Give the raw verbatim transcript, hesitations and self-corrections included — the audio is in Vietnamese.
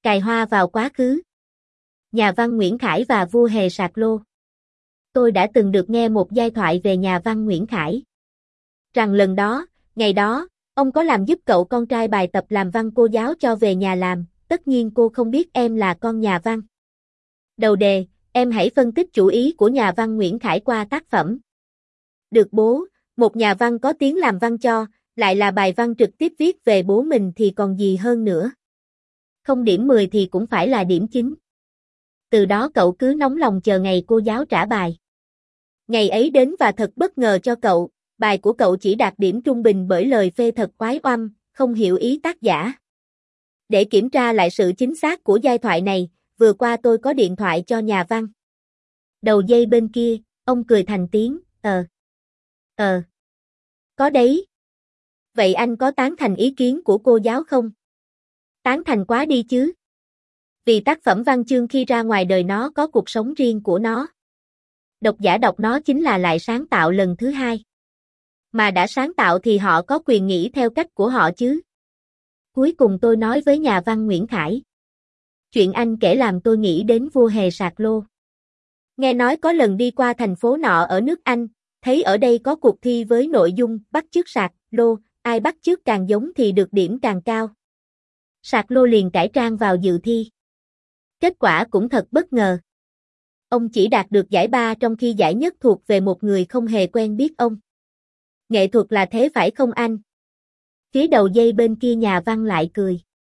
Cài hoa vào quá khứ. Nhà văn Nguyễn Khải và vua hề sạc lô. Tôi đã từng được nghe một giai thoại về nhà văn Nguyễn Khải. Rằng lần đó, ngày đó, ông có làm giúp cậu con trai bài tập làm văn cô giáo cho về nhà làm, tất nhiên cô không biết em là con nhà văn. Đầu đề, em hãy phân tích chủ ý của nhà văn Nguyễn Khải qua tác phẩm. Được bố, một nhà văn có tiếng làm văn cho, lại là bài văn trực tiếp viết về bố mình thì còn gì hơn nữa. Không điểm mười thì cũng phải là điểm chín. Từ đó cậu cứ nóng lòng chờ ngày cô giáo trả bài. Ngày ấy đến và thật bất ngờ cho cậu, bài của cậu chỉ đạt điểm trung bình bởi lời phê thật oái oăm, không hiểu ý tác giả. Để kiểm tra lại sự chính xác của giai thoại này, vừa qua tôi có điện thoại cho nhà văn. Đầu dây bên kia, ông cười thành tiếng, ờ. Ờ. Có đấy. Vậy anh có tán thành ý kiến của cô giáo không? Tán thành quá đi chứ. Vì tác phẩm văn chương khi ra ngoài đời nó có cuộc sống riêng của nó. Độc giả đọc nó chính là lại sáng tạo lần thứ hai. Mà đã sáng tạo thì họ có quyền nghĩ theo cách của họ chứ. Cuối cùng tôi nói với nhà văn Nguyễn Khải. Chuyện anh kể làm tôi nghĩ đến vua hề sạc lô. Nghe nói có lần đi qua thành phố nọ ở nước Anh, thấy ở đây có cuộc thi với nội dung bắt chước sạc lô, ai bắt chước càng giống thì được điểm càng cao. Sạc lô liền cải trang vào dự thi. Kết quả cũng thật bất ngờ. Ông chỉ đạt được giải ba trong khi giải nhất thuộc về một người không hề quen biết ông. Nghệ thuật là thế phải không anh? Phía đầu dây bên kia nhà văn lại cười.